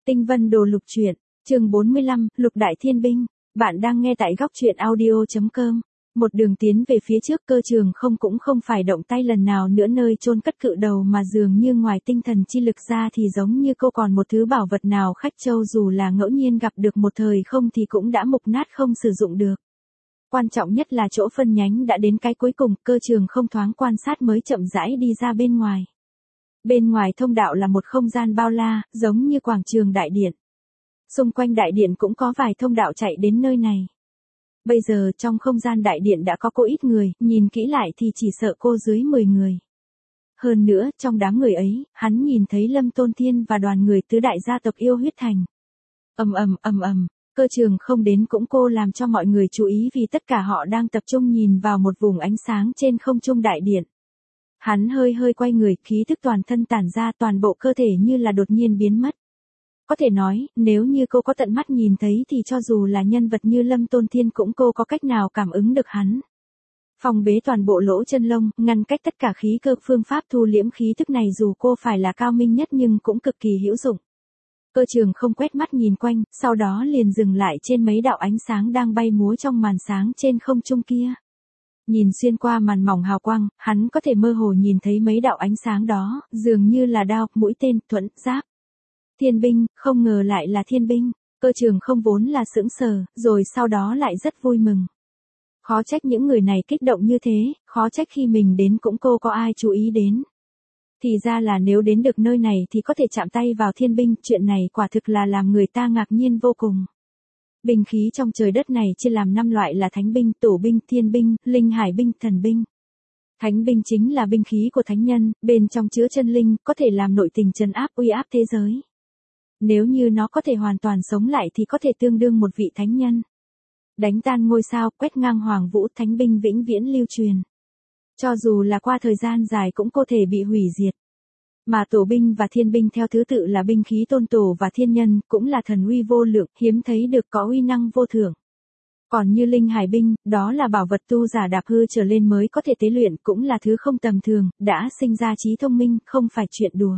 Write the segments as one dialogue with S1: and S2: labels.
S1: Tinh Vân Đồ Lục Truyện, chương 45, Lục Đại Thiên Binh. Bạn đang nghe tại góc truyện audio.com. Một đường tiến về phía trước, Cơ Trường không cũng không phải động tay lần nào nữa nơi chôn cất cự đầu, mà dường như ngoài tinh thần chi lực ra thì giống như cô còn một thứ bảo vật nào khách châu dù là ngẫu nhiên gặp được một thời không thì cũng đã mục nát không sử dụng được. Quan trọng nhất là chỗ phân nhánh đã đến cái cuối cùng, Cơ Trường không thoáng quan sát mới chậm rãi đi ra bên ngoài. Bên ngoài thông đạo là một không gian bao la, giống như quảng trường đại điện. Xung quanh đại điện cũng có vài thông đạo chạy đến nơi này. Bây giờ trong không gian đại điện đã có cô ít người, nhìn kỹ lại thì chỉ sợ cô dưới 10 người. Hơn nữa, trong đám người ấy, hắn nhìn thấy Lâm Tôn Thiên và đoàn người tứ đại gia tộc Yêu Huyết Thành. Cơ Trường không đến cũng cô làm cho mọi người chú ý vì tất cả họ đang tập trung nhìn vào một vùng ánh sáng trên không trung đại điện. Hắn hơi quay người, khí thức toàn thân tản ra, toàn bộ cơ thể như là đột nhiên biến mất. Có thể nói, nếu như cô có tận mắt nhìn thấy thì cho dù là nhân vật như Lâm Tôn Thiên cũng cô có cách nào cảm ứng được hắn. Phòng bế toàn bộ lỗ chân lông, ngăn cách tất cả khí cơ, phương pháp thu liễm khí thức này dù cô phải là cao minh nhất nhưng cũng cực kỳ hữu dụng. Cơ Trường không quét mắt nhìn quanh, sau đó liền dừng lại trên mấy đạo ánh sáng đang bay múa trong màn sáng trên không trung kia. Nhìn xuyên qua màn mỏng hào quang, hắn có thể mơ hồ nhìn thấy mấy đạo ánh sáng đó, dường như là đao, mũi tên, thuẫn, giáp. Thiên binh, không ngờ lại là thiên binh. Cơ Trường không vốn là sững sờ, rồi sau đó lại rất vui mừng. Khó trách những người này kích động như thế, khó trách khi mình đến cũng cô có ai chú ý đến. Thì ra là nếu đến được nơi này thì có thể chạm tay vào thiên binh, chuyện này quả thực là làm người ta ngạc nhiên vô cùng. Binh khí trong trời đất này chia làm 5 loại là thánh binh, tổ binh, thiên binh, linh hải binh, thần binh. Thánh binh chính là binh khí của thánh nhân, bên trong chứa chân linh, có thể làm nội tình trấn áp uy áp thế giới. Nếu như nó có thể hoàn toàn sống lại thì có thể tương đương một vị thánh nhân. Đánh tan ngôi sao, quét ngang hoàng vũ, thánh binh vĩnh viễn lưu truyền. Cho dù là qua thời gian dài cũng có thể bị hủy diệt. Mà tổ binh và thiên binh theo thứ tự là binh khí tôn tổ và thiên nhân, cũng là thần uy vô lượng, hiếm thấy được, có uy năng vô thượng. Còn như linh hải binh, đó là bảo vật tu giả đạp hư trở lên mới có thể tế luyện, cũng là thứ không tầm thường, đã sinh ra trí thông minh, không phải chuyện đùa.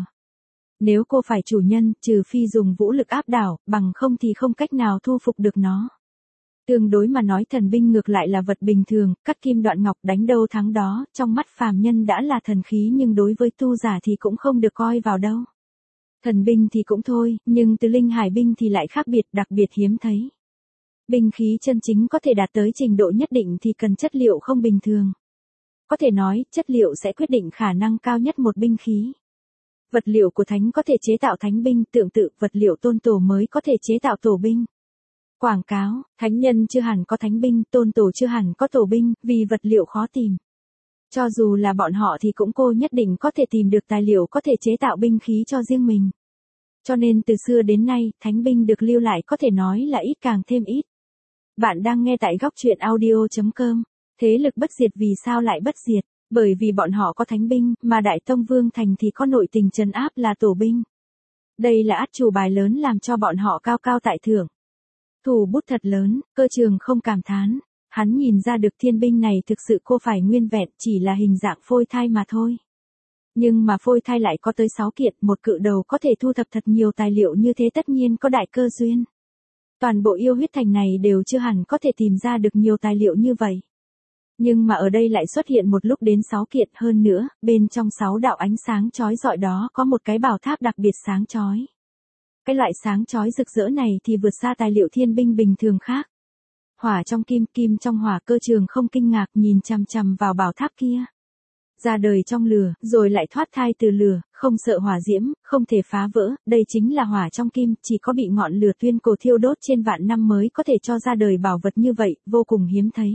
S1: Nếu cô phải chủ nhân, trừ phi dùng vũ lực áp đảo, bằng không thì không cách nào thu phục được nó. Tương đối mà nói, thần binh ngược lại là vật bình thường, cắt kim đoạn ngọc, đánh đâu thắng đó, trong mắt phàm nhân đã là thần khí nhưng đối với tu giả thì cũng không được coi vào đâu. Thần binh thì cũng thôi, nhưng từ linh hải binh thì lại khác biệt, đặc biệt hiếm thấy. Binh khí chân chính có thể đạt tới trình độ nhất định thì cần chất liệu không bình thường. Có thể nói, chất liệu sẽ quyết định khả năng cao nhất một binh khí. Vật liệu của thánh có thể chế tạo thánh binh, tương tự vật liệu tôn tổ mới có thể chế tạo tổ binh. Quảng cáo, thánh nhân chưa hẳn có thánh binh, tôn tổ chưa hẳn có tổ binh, vì vật liệu khó tìm. Cho dù là bọn họ thì cũng cô nhất định có thể tìm được tài liệu có thể chế tạo binh khí cho riêng mình. Cho nên từ xưa đến nay, thánh binh được lưu lại có thể nói là ít càng thêm ít. Bạn đang nghe tại góc truyện audio.com. Thế lực bất diệt vì sao lại bất diệt? Bởi vì bọn họ có thánh binh, mà Đại Tông Vương Thành thì có nội tình trấn áp là tổ binh. Đây là át chủ bài lớn làm cho bọn họ cao cao tại thượng. Thủ bút thật lớn, Cơ Trường không cảm thán. Hắn nhìn ra được thiên binh này thực sự cô phải nguyên vẹn, chỉ là hình dạng phôi thai mà thôi. Nhưng mà phôi thai lại có tới 6 kiện, một cự đầu có thể thu thập thật nhiều tài liệu như thế tất nhiên có đại cơ duyên. Toàn bộ Yêu Huyết Thành này đều chưa hẳn có thể tìm ra được nhiều tài liệu như vậy. Nhưng mà ở đây lại xuất hiện một lúc đến 6 kiện, hơn nữa, bên trong 6 đạo ánh sáng chói rọi đó có một cái bảo tháp đặc biệt sáng chói. Cái loại sáng chói rực rỡ này thì vượt xa tài liệu thiên binh bình thường khác. Hỏa trong kim, kim trong hỏa, Cơ Trường không kinh ngạc nhìn chằm chằm vào bảo tháp kia. Ra đời trong lửa, rồi lại thoát thai từ lửa, không sợ hỏa diễm, không thể phá vỡ, đây chính là hỏa trong kim, chỉ có bị ngọn lửa tuyên cổ thiêu đốt trên vạn năm mới có thể cho ra đời bảo vật như vậy, vô cùng hiếm thấy.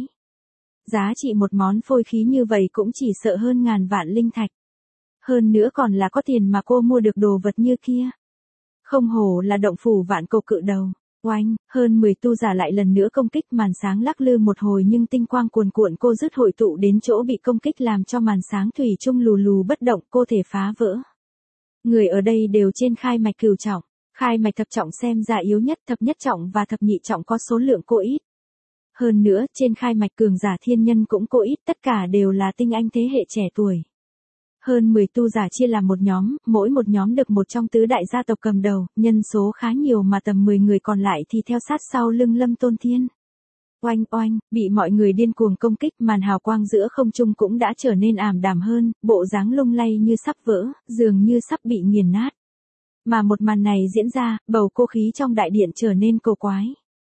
S1: Giá trị một món phôi khí như vậy cũng chỉ sợ hơn ngàn vạn linh thạch. Hơn nữa còn là có tiền mà cô mua được đồ vật như kia. Không hổ là động phủ vạn cổ cự đầu. Oanh, hơn 10 tu giả lại lần nữa công kích, màn sáng lắc lư một hồi nhưng tinh quang cuồn cuộn cô dứt hội tụ đến chỗ bị công kích làm cho màn sáng thủy chung lù lù bất động, cô thể phá vỡ. Người ở đây đều trên khai mạch cửu trọng, khai mạch thập trọng xem ra yếu nhất, thập nhất trọng và thập nhị trọng có số lượng cô ít. Hơn nữa, trên khai mạch cường giả thiên nhân cũng cô ít, tất cả đều là tinh anh thế hệ trẻ tuổi. Hơn 10 tu giả chia làm một nhóm, mỗi một nhóm được một trong tứ đại gia tộc cầm đầu, nhân số khá nhiều mà tầm 10 người còn lại thì theo sát sau lưng Lâm Tôn Thiên. Oanh oanh, bị mọi người điên cuồng công kích, màn hào quang giữa không trung cũng đã trở nên ảm đạm hơn, bộ dáng lung lay như sắp vỡ, dường như sắp bị nghiền nát. Mà một màn này diễn ra, bầu không khí trong đại điện trở nên cổ quái.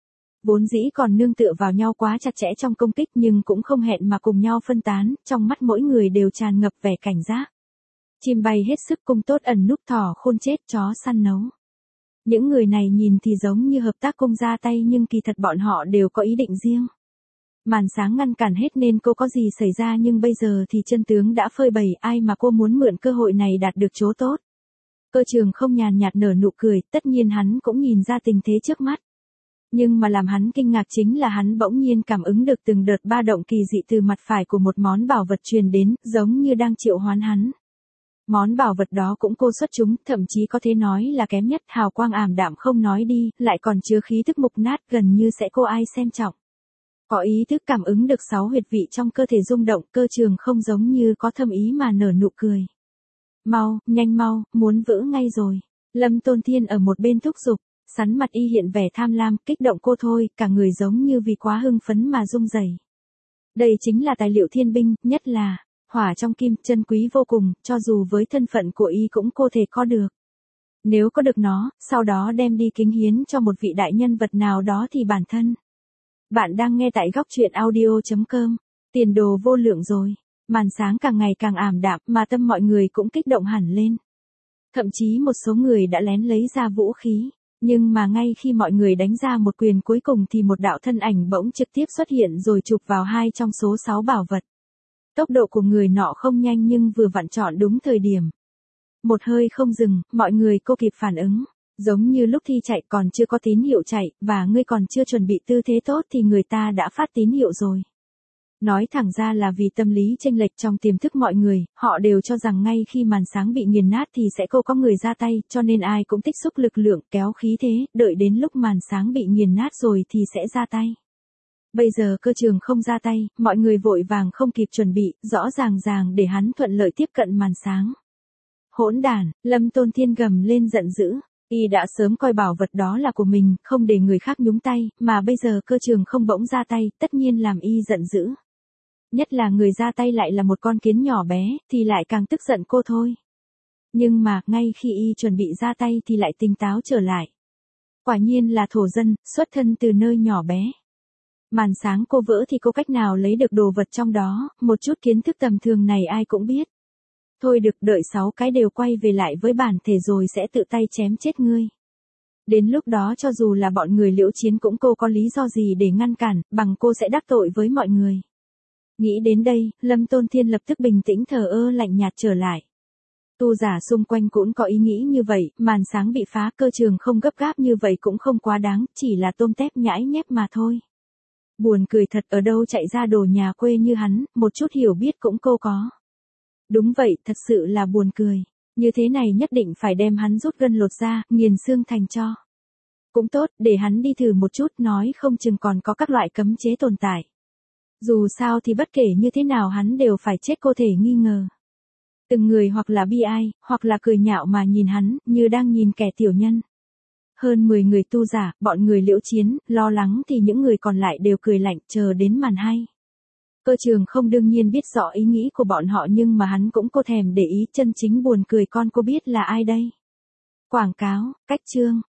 S1: Vốn dĩ còn nương tựa vào nhau quá chặt chẽ trong công kích nhưng cũng không hẹn mà cùng nhau phân tán, trong mắt mỗi người đều tràn ngập vẻ cảnh giác. Chim bay hết sức cung tốt ẩn núp, thỏ khôn chết chó săn nấu. Những người này nhìn thì giống như hợp tác cùng ra tay nhưng kỳ thật bọn họ đều có ý định riêng. Màn sáng ngăn cản hết nên cô có gì xảy ra, nhưng bây giờ thì chân tướng đã phơi bày, ai mà cô muốn mượn cơ hội này đạt được chỗ tốt. Cơ Trường không nhàn nhạt nở nụ cười, tất nhiên hắn cũng nhìn ra tình thế trước mắt. Nhưng mà làm hắn kinh ngạc chính là hắn bỗng nhiên cảm ứng được từng đợt ba động kỳ dị từ mặt phải của một món bảo vật truyền đến, giống như đang triệu hoán hắn. Món bảo vật đó cũng cô xuất chúng, thậm chí có thể nói là kém nhất, hào quang ảm đạm không nói đi, lại còn chứa khí tức mục nát, gần như sẽ cô ai xem trọng. Có ý thức cảm ứng được 6 huyệt vị trong cơ thể rung động, Cơ Trường không giống như có thâm ý mà nở nụ cười. Mau, nhanh mau, muốn vỡ ngay rồi. Lâm Tôn Thiên ở một bên thúc giục, sắn mặt y hiện vẻ tham lam, kích động cô thôi, cả người giống như vì quá hưng phấn mà rung rẩy. Đây chính là tài liệu thiên binh, nhất là hỏa trong kim, chân quý vô cùng, cho dù với thân phận của y cũng cô thể có được. Nếu có được nó, sau đó đem đi kính hiến cho một vị đại nhân vật nào đó thì bản thân. Bạn đang nghe tại góc truyện audio.com. Tiền đồ vô lượng rồi. Màn sáng càng ngày càng ảm đạm mà tâm mọi người cũng kích động hẳn lên. Thậm chí một số người đã lén lấy ra vũ khí. Nhưng mà ngay khi mọi người đánh ra một quyền cuối cùng thì một đạo thân ảnh bỗng trực tiếp xuất hiện rồi chụp vào 2 trong số 6 bảo vật. Tốc độ của người nọ không nhanh nhưng vừa vặn chọn đúng thời điểm. Một hơi không dừng, mọi người cô kịp phản ứng. Giống như lúc thi chạy còn chưa có tín hiệu chạy, và ngươi còn chưa chuẩn bị tư thế tốt thì người ta đã phát tín hiệu rồi. Nói thẳng ra là vì tâm lý chênh lệch trong tiềm thức mọi người, họ đều cho rằng ngay khi màn sáng bị nghiền nát thì sẽ có người ra tay, cho nên ai cũng tích xúc lực lượng kéo khí thế, đợi đến lúc màn sáng bị nghiền nát rồi thì sẽ ra tay. Bây giờ Cơ Trường không ra tay, mọi người vội vàng không kịp chuẩn bị, rõ ràng để hắn thuận lợi tiếp cận màn sáng. Hỗn đản, Lâm Tôn Thiên gầm lên giận dữ. Y đã sớm coi bảo vật đó là của mình, không để người khác nhúng tay, mà bây giờ Cơ Trường không bỗng ra tay, tất nhiên làm y giận dữ. Nhất là người ra tay lại là một con kiến nhỏ bé, thì lại càng tức giận cô thôi. Nhưng mà, ngay khi y chuẩn bị ra tay thì lại tỉnh táo trở lại. Quả nhiên là thổ dân, xuất thân từ nơi nhỏ bé. Màn sáng cô vỡ thì cô cách nào lấy được đồ vật trong đó, một chút kiến thức tầm thường này ai cũng biết. Thôi được, đợi 6 cái đều quay về lại với bản thể rồi sẽ tự tay chém chết ngươi. Đến lúc đó cho dù là bọn người Liễu Chiến cũng cô có lý do gì để ngăn cản, bằng cô sẽ đắc tội với mọi người. Nghĩ đến đây, Lâm Tôn Thiên lập tức bình tĩnh thờ ơ lạnh nhạt trở lại. Tu giả xung quanh cũng có ý nghĩ như vậy, màn sáng bị phá, Cơ Trường không gấp gáp như vậy cũng không quá đáng, chỉ là tôm tép nhãi nhép mà thôi. Buồn cười thật, ở đâu chạy ra đồ nhà quê như hắn, một chút hiểu biết cũng cô có. Đúng vậy, thật sự là buồn cười. Như thế này nhất định phải đem hắn rút gân lột ra, nghiền xương thành tro. Cũng tốt, để hắn đi thử một chút, nói không chừng còn có các loại cấm chế tồn tại. Dù sao thì bất kể như thế nào hắn đều phải chết, cô thể nghi ngờ. Từng người hoặc là bi ai, hoặc là cười nhạo mà nhìn hắn, như đang nhìn kẻ tiểu nhân. Hơn 10 người tu giả, bọn người Liễu Chiến, lo lắng thì những người còn lại đều cười lạnh, chờ đến màn hay. Cơ Trường không đương nhiên biết rõ ý nghĩ của bọn họ nhưng mà hắn cũng cô thèm để ý, chân chính buồn cười con cô biết là ai đây. Quảng cáo, cách chương.